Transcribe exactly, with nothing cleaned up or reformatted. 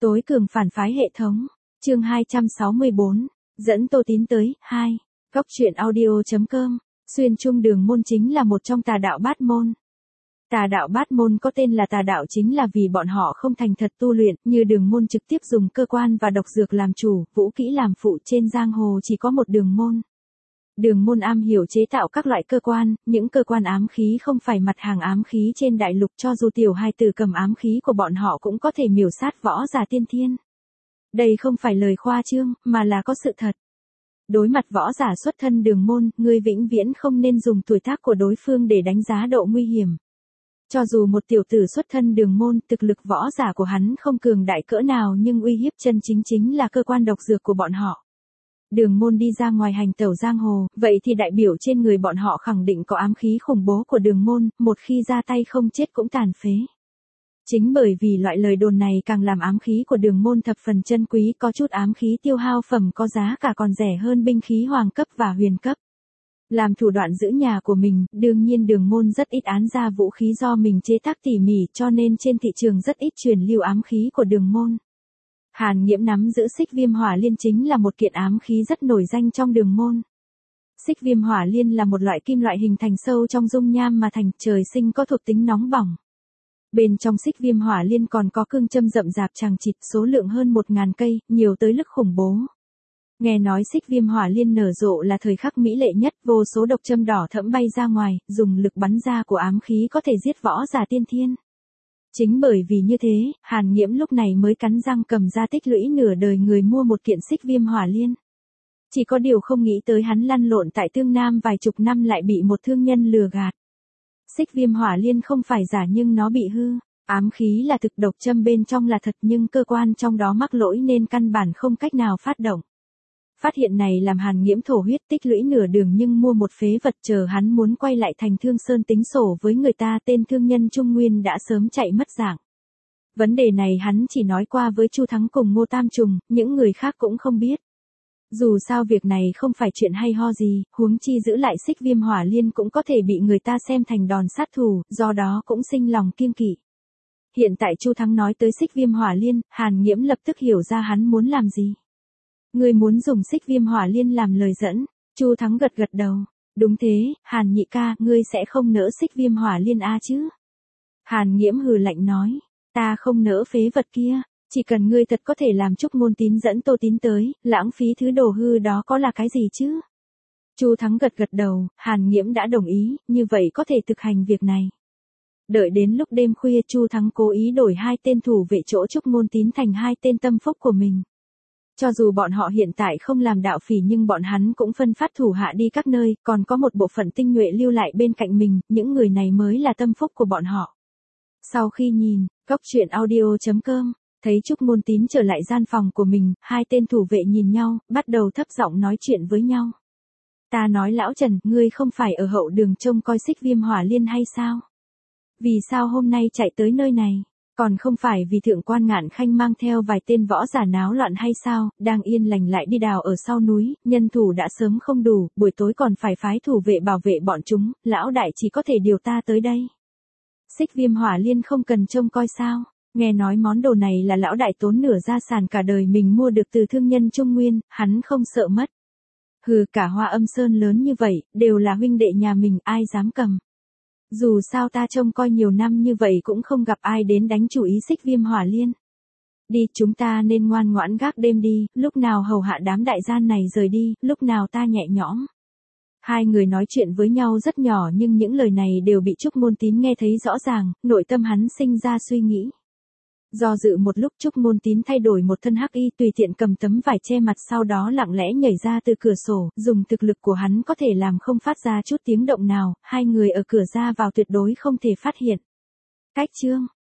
Tối cường phản phái hệ thống. Chương hai trăm sáu mươi bốn. Dẫn Tô Tín tới. hai. Góc truyện audio chấm com. Xuyên Trung Đường môn chính là một trong tà đạo bát môn. Tà đạo bát môn có tên là tà đạo chính là vì bọn họ không thành thật tu luyện, như Đường môn trực tiếp dùng cơ quan và độc dược làm chủ, vũ kỹ làm phụ, trên giang hồ chỉ có một Đường môn. Đường môn am hiểu chế tạo các loại cơ quan, những cơ quan ám khí không phải mặt hàng ám khí trên đại lục, cho dù tiểu hài tử cầm ám khí của bọn họ cũng có thể miểu sát võ giả tiên thiên. Đây không phải lời khoa trương, mà là có sự thật. Đối mặt võ giả xuất thân Đường môn, ngươi vĩnh viễn không nên dùng tuổi tác của đối phương để đánh giá độ nguy hiểm. Cho dù một tiểu tử xuất thân Đường môn, thực lực võ giả của hắn không cường đại cỡ nào, nhưng uy hiếp chân chính chính là cơ quan độc dược của bọn họ. Đường môn đi ra ngoài hành tẩu giang hồ, vậy thì đại biểu trên người bọn họ khẳng định có ám khí khủng bố của Đường môn, một khi ra tay không chết cũng tàn phế. Chính bởi vì loại lời đồn này càng làm ám khí của Đường môn thập phần chân quý, có chút ám khí tiêu hao phẩm có giá cả còn rẻ hơn binh khí hoàng cấp và huyền cấp. Làm thủ đoạn giữ nhà của mình, đương nhiên Đường môn rất ít án ra vũ khí do mình chế tác tỉ mỉ, cho nên trên thị trường rất ít truyền lưu ám khí của Đường môn. Hàn Nghiễm nắm giữ xích viêm hỏa liên chính là một kiện ám khí rất nổi danh trong Đường môn. Xích viêm hỏa liên là một loại kim loại hình thành sâu trong dung nham mà thành, trời sinh có thuộc tính nóng bỏng. Bên trong xích viêm hỏa liên còn có cương châm rậm rạp chằng chịt, số lượng hơn một ngàn cây, nhiều tới lực khủng bố. Nghe nói xích viêm hỏa liên nở rộ là thời khắc mỹ lệ nhất, vô số độc châm đỏ thẫm bay ra ngoài, dùng lực bắn ra của ám khí có thể giết võ giả tiên thiên. Chính bởi vì như thế, Hàn Nghiễm lúc này mới cắn răng cầm ra tích lũy nửa đời người mua một kiện xích viêm hỏa liên. Chỉ có điều không nghĩ tới hắn lăn lộn tại Tương Nam vài chục năm lại bị một thương nhân lừa gạt. Xích viêm hỏa liên không phải giả nhưng nó bị hư, ám khí là thực, độc châm bên trong là thật nhưng cơ quan trong đó mắc lỗi nên căn bản không cách nào phát động. Phát hiện này làm Hàn Nghiễm thổ huyết, tích lũy nửa đường nhưng mua một phế vật, chờ hắn muốn quay lại thành Thương Sơn tính sổ với người ta, tên thương nhân Trung Nguyên đã sớm chạy mất dạng. Vấn đề này hắn chỉ nói qua với Chu Thắng cùng Ngô Tam Trùng, những người khác cũng không biết. Dù sao việc này không phải chuyện hay ho gì, huống chi giữ lại xích viêm hỏa liên cũng có thể bị người ta xem thành đòn sát thủ, do đó cũng sinh lòng kiêng kỵ. Hiện tại Chu Thắng nói tới xích viêm hỏa liên, Hàn Nghiễm lập tức hiểu ra hắn muốn làm gì. Ngươi muốn dùng xích viêm hỏa liên làm lời dẫn? Chu Thắng gật gật đầu. Đúng thế, Hàn nhị ca, ngươi sẽ không nỡ xích viêm hỏa liên a chứ? Hàn Nghiễm hừ lạnh nói, ta không nỡ phế vật kia, chỉ cần ngươi thật có thể làm Trúc Môn Tín dẫn Tô Tín tới, lãng phí thứ đồ hư đó có là cái gì chứ? Chu Thắng gật gật đầu, Hàn Nghiễm đã đồng ý, như vậy có thể thực hành việc này. Đợi đến lúc đêm khuya, Chu Thắng cố ý đổi hai tên thủ vệ chỗ Trúc Môn Tín thành hai tên tâm phúc của mình. Cho dù bọn họ hiện tại không làm đạo phỉ nhưng bọn hắn cũng phân phát thủ hạ đi các nơi, còn có một bộ phận tinh nhuệ lưu lại bên cạnh mình, những người này mới là tâm phúc của bọn họ. Sau khi nhìn, góc truyện audio chấm com, thấy Trúc Môn Tín trở lại gian phòng của mình, hai tên thủ vệ nhìn nhau, bắt đầu thấp giọng nói chuyện với nhau. Ta nói lão Trần, ngươi không phải ở hậu đường trông coi xích viêm hỏa liên hay sao? Vì sao hôm nay chạy tới nơi này? Còn không phải vì thượng quan Ngạn Khanh mang theo vài tên võ giả náo loạn hay sao, đang yên lành lại đi đào ở sau núi, nhân thủ đã sớm không đủ, buổi tối còn phải phái thủ vệ bảo vệ bọn chúng, lão đại chỉ có thể điều ta tới đây. Xích viêm hỏa liên không cần trông coi sao, nghe nói món đồ này là lão đại tốn nửa gia sản cả đời mình mua được từ thương nhân Trung Nguyên, hắn không sợ mất. Hừ, cả Hoa Âm Sơn lớn như vậy, đều là huynh đệ nhà mình, ai dám cầm. Dù sao ta trông coi nhiều năm như vậy cũng không gặp ai đến đánh chủ ý xích viêm hỏa liên. Đi, chúng ta nên ngoan ngoãn gác đêm đi, lúc nào hầu hạ đám đại gian này rời đi, lúc nào ta nhẹ nhõm. Hai người nói chuyện với nhau rất nhỏ nhưng những lời này đều bị Trúc Môn Tín nghe thấy rõ ràng, nội tâm hắn sinh ra suy nghĩ. Do dự một lúc, Trúc Môn Tín thay đổi một thân hắc y, tùy tiện cầm tấm vải che mặt, sau đó lặng lẽ nhảy ra từ cửa sổ, dùng thực lực của hắn có thể làm không phát ra chút tiếng động nào, hai người ở cửa ra vào tuyệt đối không thể phát hiện. Cách chương